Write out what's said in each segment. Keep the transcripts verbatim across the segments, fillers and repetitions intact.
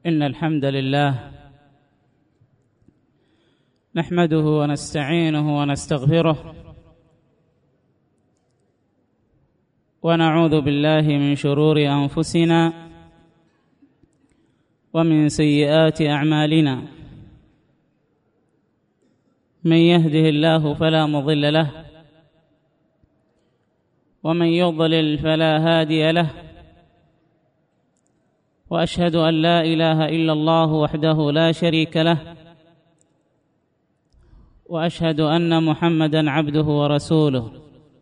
إن الحمد لله نحمده ونستعينه ونستغفره ونعوذ بالله من شرور أنفسنا ومن سيئات أعمالنا. من يهده الله فلا مضل له ومن يضلل فلا هادي له، وأشهد أن لا إله إلا الله وحده لا شريك له، وأشهد أن محمدًا عبده ورسوله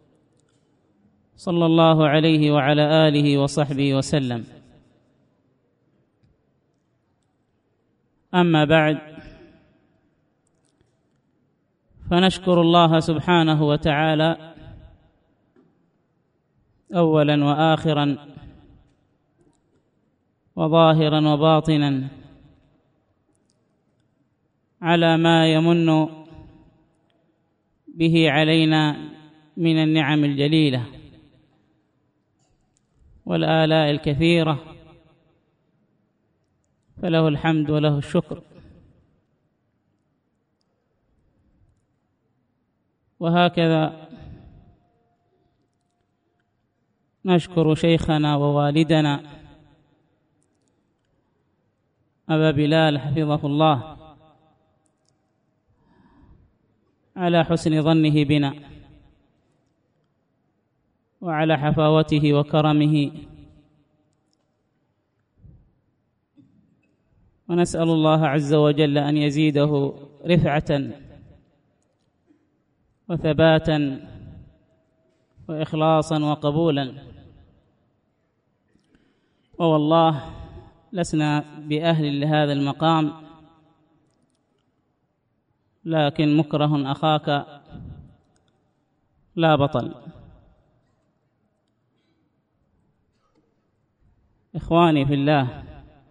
صلى الله عليه وعلى آله وصحبه وسلم. أما بعد، فنشكر الله سبحانه وتعالى أولاً وآخراً وظاهراً وباطناً على ما يمن به علينا من النعم الجليلة والآلاء الكثيرة، فله الحمد وله الشكر. وهكذا نشكر شيخنا ووالدنا أبا بلال حفظه الله على حسن ظنه بنا وعلى حفاوته وكرمه، ونسأل الله عز وجل أن يزيده رفعة وثباتا وإخلاصا وقبولا. ووالله لسنا بأهل لهذا المقام، لكن مكره أخاك لا بطل. إخواني في الله،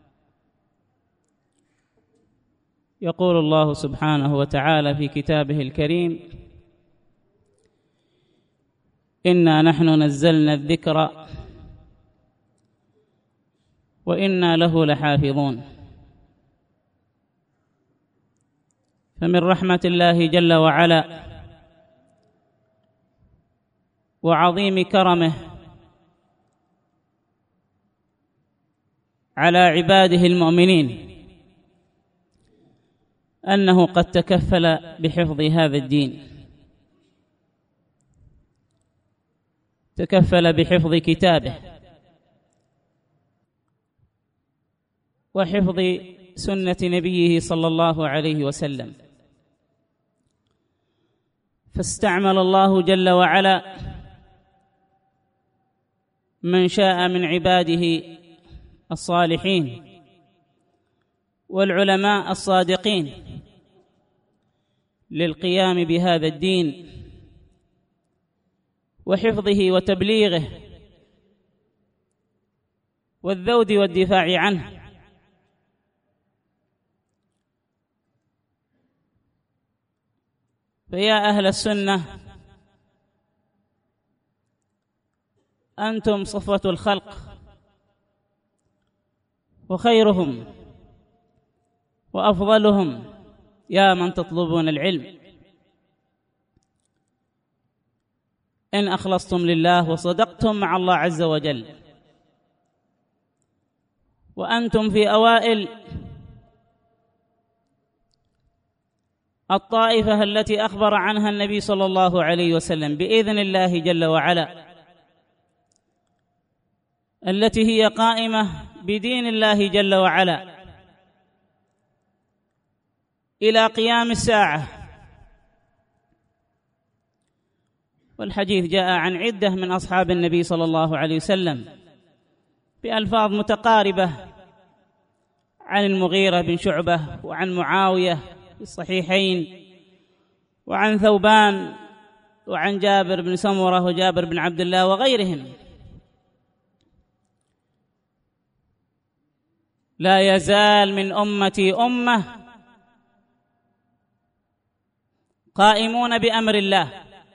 يقول الله سبحانه وتعالى في كتابه الكريم: إنا نحن نزلنا الذكر وإنا له لحافظون. فمن رحمة الله جل وعلا وعظيم كرمه على عباده المؤمنين أنه قد تكفل بحفظ هذا الدين، تكفل بحفظ كتابه وحفظ سنة نبيه صلى الله عليه وسلم. فاستعمل الله جل وعلا من شاء من عباده الصالحين والعلماء الصادقين للقيام بهذا الدين وحفظه وتبليغه والذود والدفاع عنه. فيا أهل السنة، أنتم صفوة الخلق وخيرهم وأفضلهم، يا من تطلبون العلم، إن أخلصتم لله وصدقتم مع الله عز وجل. وأنتم في أوائل الطائفة التي أخبر عنها النبي صلى الله عليه وسلم بإذن الله جل وعلا، التي هي قائمة بدين الله جل وعلا إلى قيام الساعة. والحديث جاء عن عدة من أصحاب النبي صلى الله عليه وسلم بألفاظ متقاربة، عن المغيرة بن شعبة وعن معاوية في الصحيحين وعن ثوبان وعن جابر بن سمرة وجابر بن عبد الله وغيرهم. لا يزال من أمتي أمة قائمون بأمر الله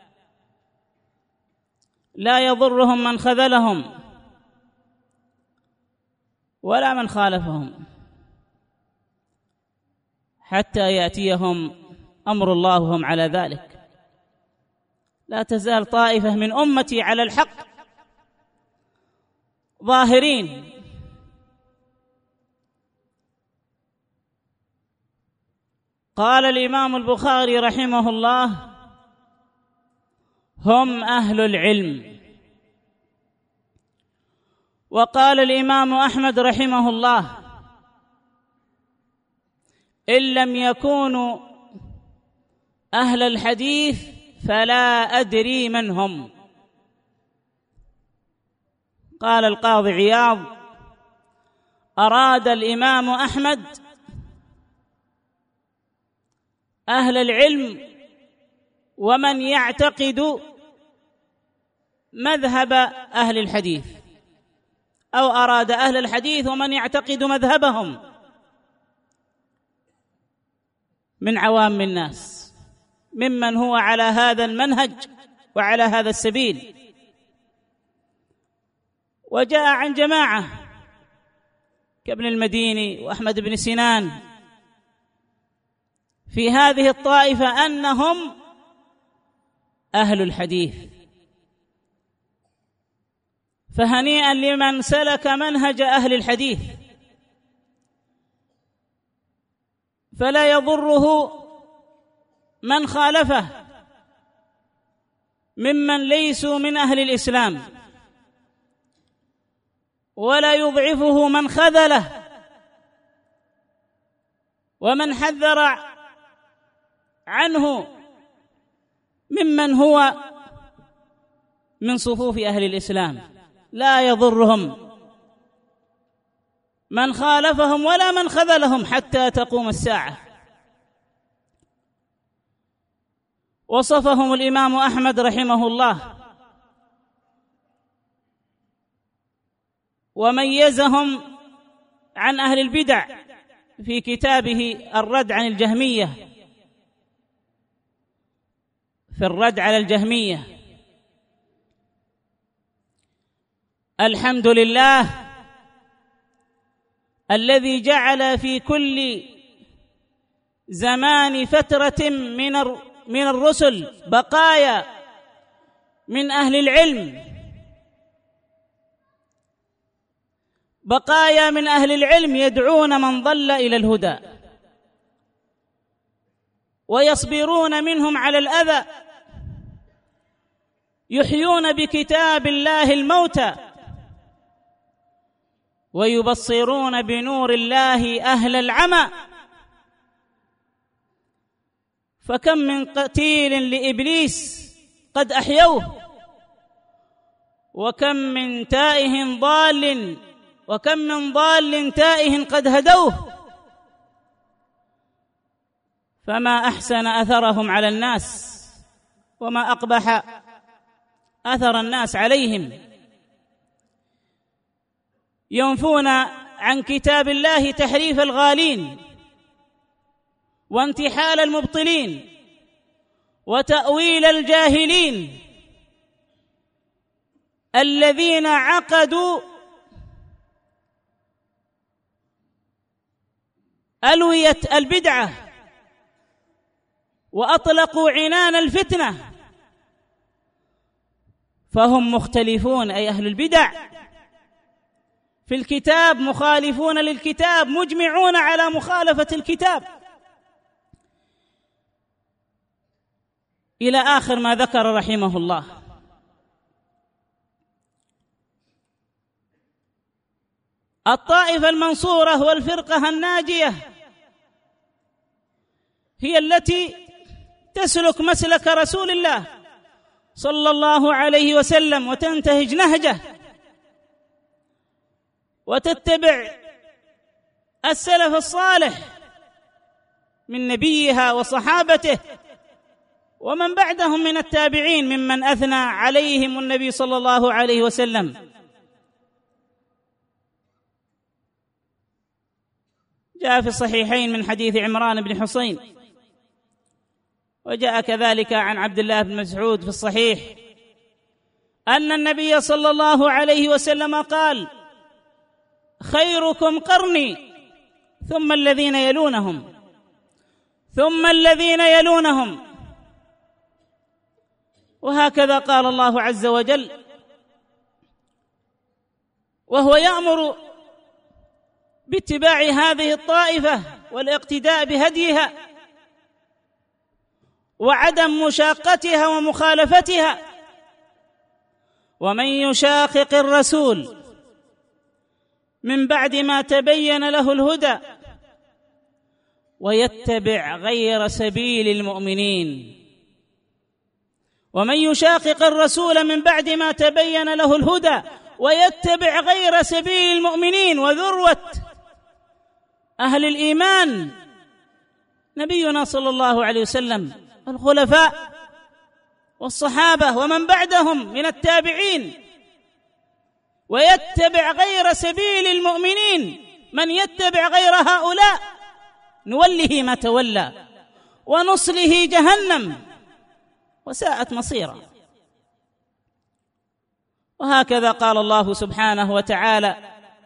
لا يضرهم من خذلهم ولا من خالفهم. حتى يأتيهم أمر الله وهم على ذلك. لا تزال طائفة من أمتي على الحق ظاهرين. قال الإمام البخاري رحمه الله: هم أهل العلم. وقال الإمام أحمد رحمه الله: إن لم يكونوا أهل الحديث فلا أدري من هم. قال القاضي عياض: أراد الإمام أحمد أهل العلم ومن يعتقد مذهب أهل الحديث، أو أراد أهل الحديث ومن يعتقد مذهبهم من عوام الناس، ممن هو على هذا المنهج وعلى هذا السبيل. وجاء عن جماعة كابن المديني وأحمد بن سنان في هذه الطائفة أنهم أهل الحديث. فهنيئا لمن سلك منهج أهل الحديث، فلا يضره من خالفه ممن ليسوا من أهل الإسلام، ولا يضعفه من خذله ومن حذر عنه ممن هو من صفوف أهل الإسلام. لا يضرهم من خالفهم ولا من خذلهم حتى تقوم الساعة. وصفهم الإمام أحمد رحمه الله وميزهم عن أهل البدع في كتابه الرد عن الجهمية، في الرد على الجهمية: الحمد لله الذي جعل في كل زمان فترة من من الرسل بقايا من أهل العلم، بقايا من أهل العلم يدعون من ضل إلى الهدى، ويصبرون منهم على الأذى، يحيون بكتاب الله الموتى، ويبصرون بنور الله أهل العمى. فكم من قتيل لإبليس قد أحيوه، وكم من تائه ضال وكم من ضال تائه قد هدوه. فما أحسن أثرهم على الناس، وما أقبح أثر الناس عليهم. ينفون عن كتاب الله تحريف الغالين وانتحال المبطلين وتأويل الجاهلين الذين عقدوا ألوية البدعة وأطلقوا عنان الفتنة. فهم مختلفون، أي أهل البدع، في الكتاب مخالفون للكتاب، مجمعون على مخالفة الكتاب، إلى آخر ما ذكر رحمه الله. الطائفة المنصورة والفرقة الناجية هي التي تسلك مسلك رسول الله صلى الله عليه وسلم وتنتهج نهجه وتتبع السلف الصالح من نبيها وصحابته ومن بعدهم من التابعين ممن أثنى عليهم النبي صلى الله عليه وسلم. جاء في الصحيحين من حديث عمران بن حسين، وجاء كذلك عن عبد الله بن مسعود في الصحيح أن النبي صلى الله عليه وسلم قال: خيركم قرني ثم الذين يلونهم ثم الذين يلونهم. وهكذا قال الله عز وجل وهو يأمر باتباع هذه الطائفة والاقتداء بهديها وعدم مشاقتها ومخالفتها: ومن يشاقق الرسول من بعد ما تبين له الهدى ويتبع غير سبيل المؤمنين. ومن يشاقق الرسول من بعد ما تبين له الهدى ويتبع غير سبيل المؤمنين. وذروة أهل الإيمان نبينا صلى الله عليه وسلم، الخلفاء والصحابة ومن بعدهم من التابعين. ويتبع غير سبيل المؤمنين، من يتبع غير هؤلاء نوله ما تولى ونصله جهنم وساءت مصيرا. وهكذا قال الله سبحانه وتعالى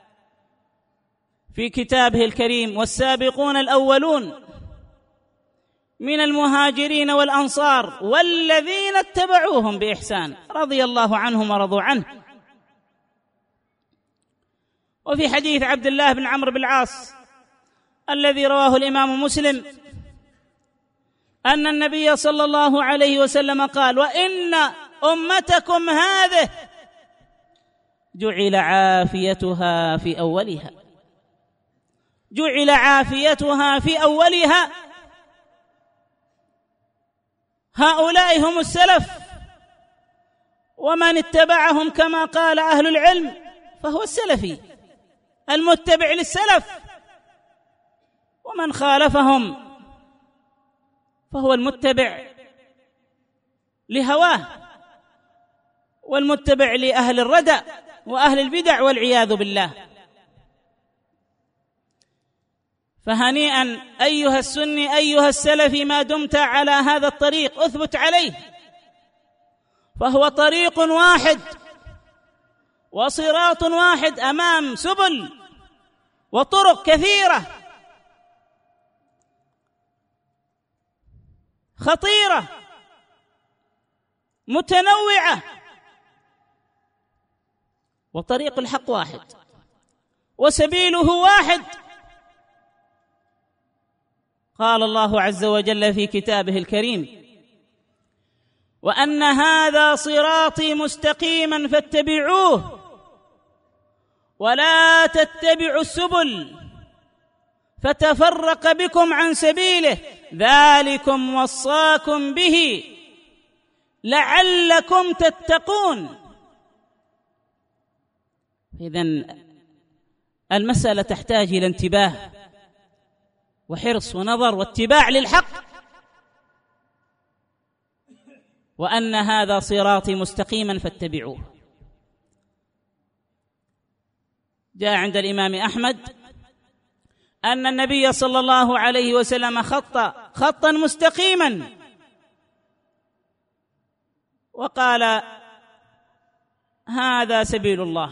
في كتابه الكريم: والسابقون الأولون من المهاجرين والأنصار والذين اتبعوهم بإحسان رضي الله عنهم ورضوا عنه. وفي حديث عبد الله بن عمرو بن العاص الذي رواه الإمام مسلم أن النبي صلى الله عليه وسلم قال: وإن أمتكم هذه جعل عافيتها في أولها جعل عافيتها في أولها. هؤلاء هم السلف، ومن اتبعهم كما قال أهل العلم فهو السلفي المتبع للسلف، ومن خالفهم فهو المتبع لهواه والمتبع لأهل الردى وأهل البدع والعياذ بالله. فهنيئا أيها السني أيها السلفي ما دمت على هذا الطريق، اثبت عليه، فهو طريق واحد وصراط واحد أمام سبل وطرق كثيرة خطيرة متنوعة، وطريق الحق واحد وسبيله واحد. قال الله عز وجل في كتابه الكريم: وأن هذا صراطي مستقيما فاتبعوه ولا تتبعوا السبل فتفرق بكم عن سبيله ذلكم وصاكم به لعلكم تتقون. إذن المسألة تحتاج إلى انتباه وحرص ونظر واتباع للحق. وأن هذا صراطي مستقيما فاتبعوه. جاء عند الإمام أحمد أن النبي صلى الله عليه وسلم خط خطا مستقيما وقال: هذا سبيل الله،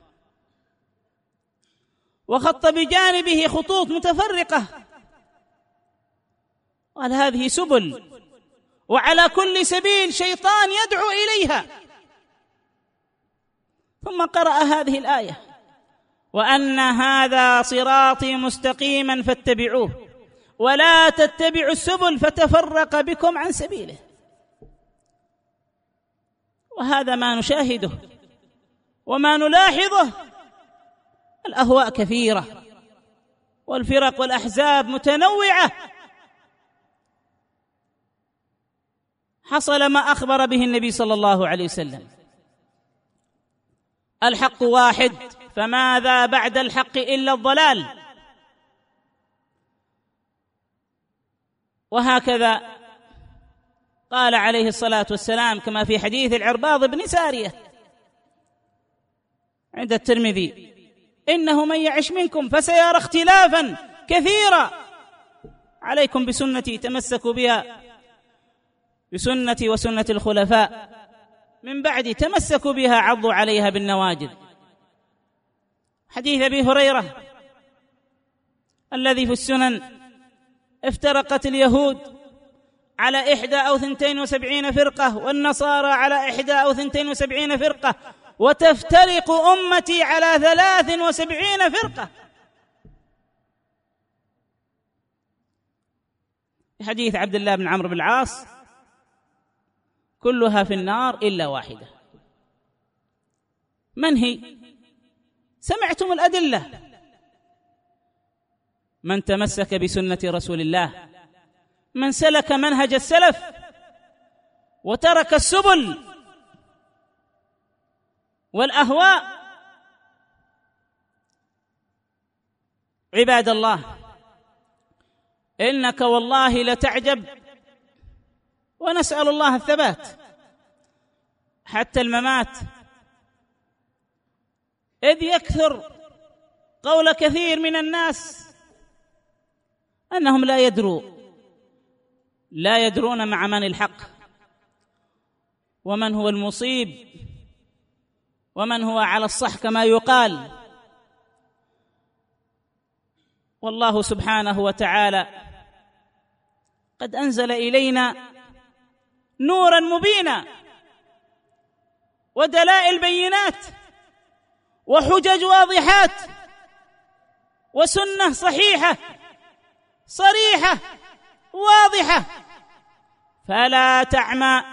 وخط بجانبه خطوط متفرقة قال: هذه سبل، وعلى كل سبيل شيطان يدعو إليها. ثم قرأ هذه الآية: وأن هذا صراطي مستقيما فاتبعوه ولا تتبعوا السبل فتفرق بكم عن سبيله. وهذا ما نشاهده وما نلاحظه. الأهواء كثيرة والفرق والأحزاب متنوعة. حصل ما أخبر به النبي صلى الله عليه وسلم: الحق واحد، فماذا بعد الحق إلا الضلال. وهكذا قال عليه الصلاة والسلام كما في حديث العرباض بن سارية عند الترمذي: إنه من يعش منكم فسيرى اختلافا كثيرا، عليكم بسنتي تمسكوا بها، بسنتي وسنة الخلفاء من بعد تمسكوا بها عضوا عليها بالنواجذ. حديث أبي هريرة الذي في السنن افترقت اليهود على إحدى أو ثنتين وسبعين فرقة، والنصارى على إحدى أو ثنتين وسبعين فرقة، وتفترق أمتي على ثلاث وسبعين فرقة. حديث عبد الله بن عمرو بن العاص: كلها في النار إلا واحدة. من هي؟ سمعتم الأدلة: من تمسك بسنة رسول الله، من سلك منهج السلف وترك السبل والأهواء. عباد الله، إنك والله لتعجب، ونسأل الله الثبات حتى الممات، إذ يكثر قول كثير من الناس أنهم لا يدروا لا يدرون مع من الحق، ومن هو المصيب، ومن هو على الصح كما يقال. والله سبحانه وتعالى قد أنزل إلينا نورا مبينا ودلائل بينات وحجج واضحات وسنة صحيحة صريحة واضحة، فلا تعمى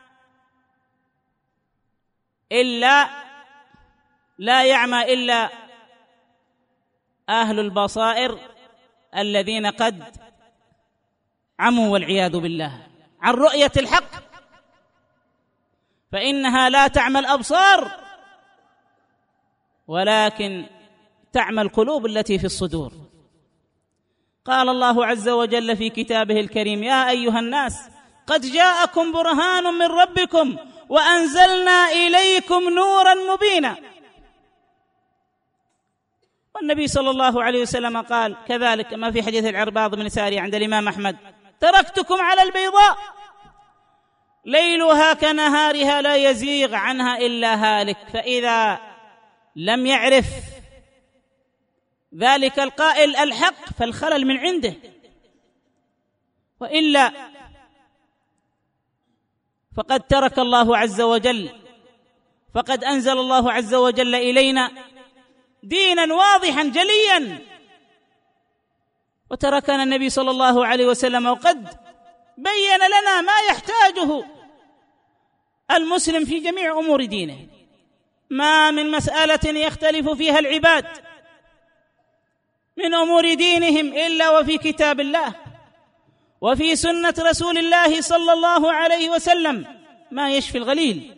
إلا لا يعمى إلا أهل البصائر الذين قد عموا والعياذ بالله عن رؤية الحق، فإنها لا تعمى الأبصار ولكن تعمى القلوب التي في الصدور. قال الله عز وجل في كتابه الكريم: يا أيها الناس قد جاءكم برهان من ربكم وأنزلنا إليكم نورا مبينا. والنبي صلى الله عليه وسلم قال كذلك ما في حديث العرباض بن سارية عند الإمام أحمد: تركتكم على البيضاء ليلها كنهارها لا يزيغ عنها إلا هالك. فإذا لم يعرف ذلك القائل الحق فالخلل من عنده، وإلا فقد ترك الله عز وجل، فقد أنزل الله عز وجل إلينا دينا واضحا جليا، وتركنا النبي صلى الله عليه وسلم وقد بين لنا ما يحتاجه المسلم في جميع أمور دينه. ما من مسألة يختلف فيها العباد من أمور دينهم إلا وفي كتاب الله وفي سنة رسول الله صلى الله عليه وسلم ما يشفي الغليل.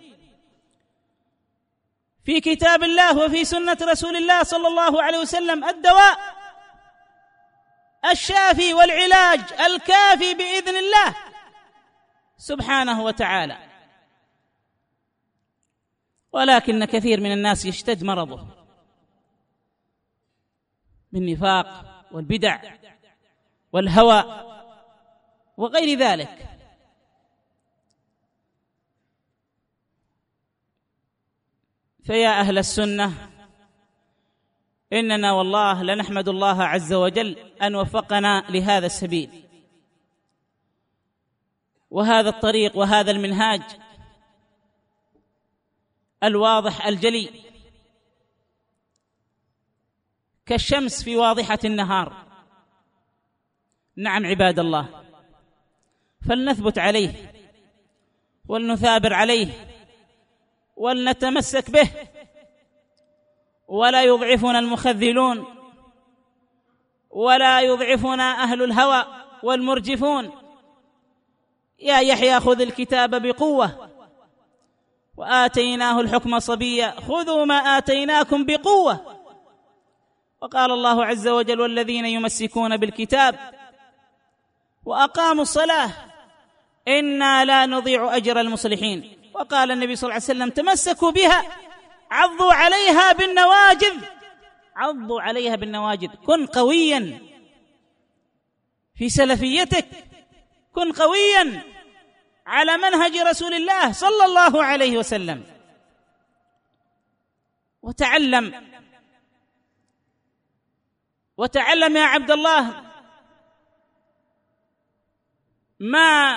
في كتاب الله وفي سنة رسول الله صلى الله عليه وسلم الدواء الشافي والعلاج الكافي بإذن الله سبحانه وتعالى. ولكن كثير من الناس يشتد مرضه بالنفاق والبدع والهوى وغير ذلك. فيا أهل السنة، إننا والله لنحمد الله عز وجل أن وفقنا لهذا السبيل وهذا الطريق وهذا المنهاج الواضح الجلي كالشمس في واضحة النهار. نعم عباد الله، فلنثبت عليه ولنثابر عليه ولنتمسك به، ولا يضعفنا المخذلون ولا يضعفنا أهل الهوى والمرجفون. يا يحيى خذ الكتاب بقوة وآتيناه الحكم صبيا خذوا ما آتيناكم بقوة. وقال الله عز وجل: والذين يمسكون بالكتاب وأقاموا الصلاة إنا لا نضيع أجر المصلحين. وقال النبي صلى الله عليه وسلم: تمسكوا بها عضوا عليها بالنواجذ عضوا عليها بالنواجذ. كن قويا في سلفيتك، كن قويا على منهج رسول الله صلى الله عليه وسلم، وتعلم وتعلم يا عبد الله ما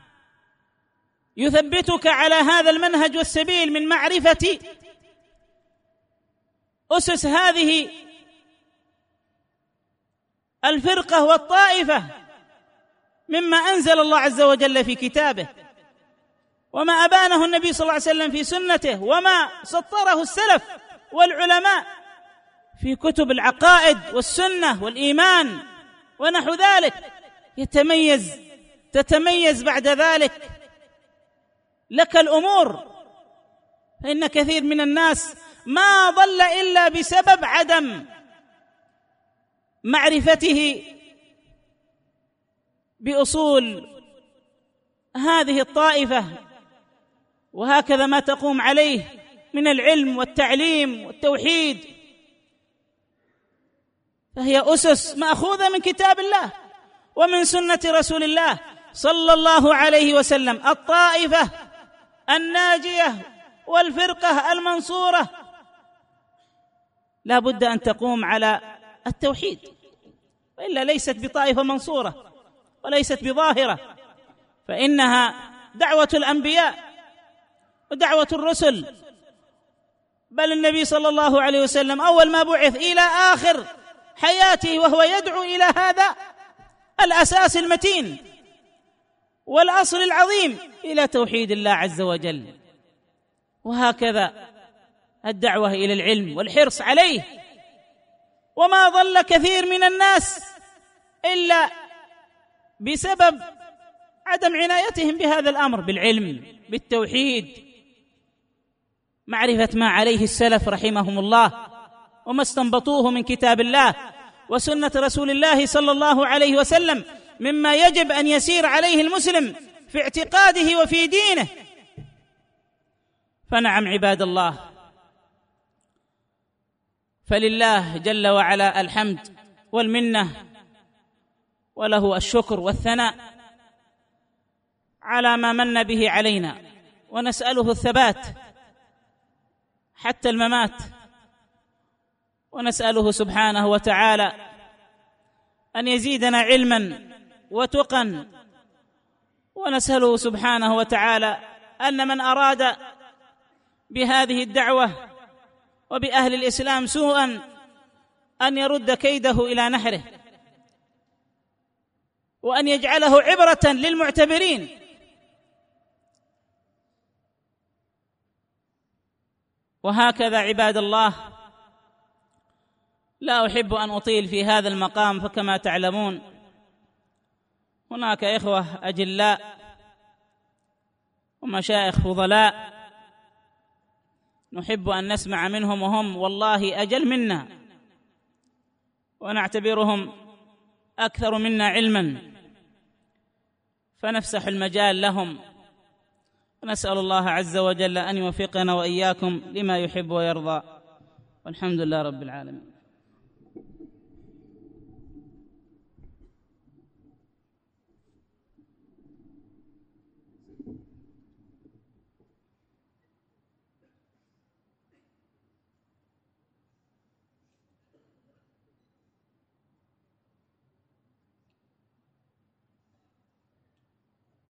يثبتك على هذا المنهج والسبيل من معرفة أسس هذه الفرقة والطائفة مما أنزل الله عز وجل في كتابه، وما أبانه النبي صلى الله عليه وسلم في سنته، وما سطره السلف والعلماء في كتب العقائد والسنة والإيمان ونحو ذلك. يتميز تتميز بعد ذلك لك الأمور، فإن كثير من الناس ما ضل إلا بسبب عدم معرفته بأصول هذه الطائفة، وهكذا ما تقوم عليه من العلم والتعليم والتوحيد، فهي أسس مأخوذة من كتاب الله ومن سنة رسول الله صلى الله عليه وسلم. الطائفة الناجية والفرقة المنصورة لا بد أن تقوم على التوحيد، وإلا ليست بطائفة منصورة وليست بظاهرة، فإنها دعوة الأنبياء ودعوة الرسل، بل النبي صلى الله عليه وسلم أول ما بعث إلى آخر حياته وهو يدعو إلى هذا الأساس المتين والأصل العظيم، إلى توحيد الله عز وجل. وهكذا الدعوة إلى العلم والحرص عليه، وما ضل كثير من الناس إلا بسبب عدم عنايتهم بهذا الأمر، بالعلم بالتوحيد، معرفة ما عليه السلف رحمهم الله وما استنبطوه من كتاب الله وسنة رسول الله صلى الله عليه وسلم، مما يجب أن يسير عليه المسلم في اعتقاده وفي دينه. فنعم عباد الله، فلله جل وعلا الحمد والمنة، وله الشكر والثناء على ما من به علينا، ونسأله الثبات حتى الممات، ونسأله سبحانه وتعالى أن يزيدنا علما وتقا، ونسأله سبحانه وتعالى أن من أراد بهذه الدعوة وبأهل الإسلام سوءا أن يرد كيده إلى نحره، وأن يجعله عبرة للمعتبرين. وهكذا عباد الله، لا أحب أن أطيل في هذا المقام، فكما تعلمون هناك إخوة أجلاء ومشايخ فضلاء نحب أن نسمع منهم، وهم والله أجل منا، ونعتبرهم أكثر منا علما، فنفسح المجال لهم، ونسأل الله عز وجل أن يوفقنا وإياكم لما يحب ويرضى، والحمد لله رب العالمين.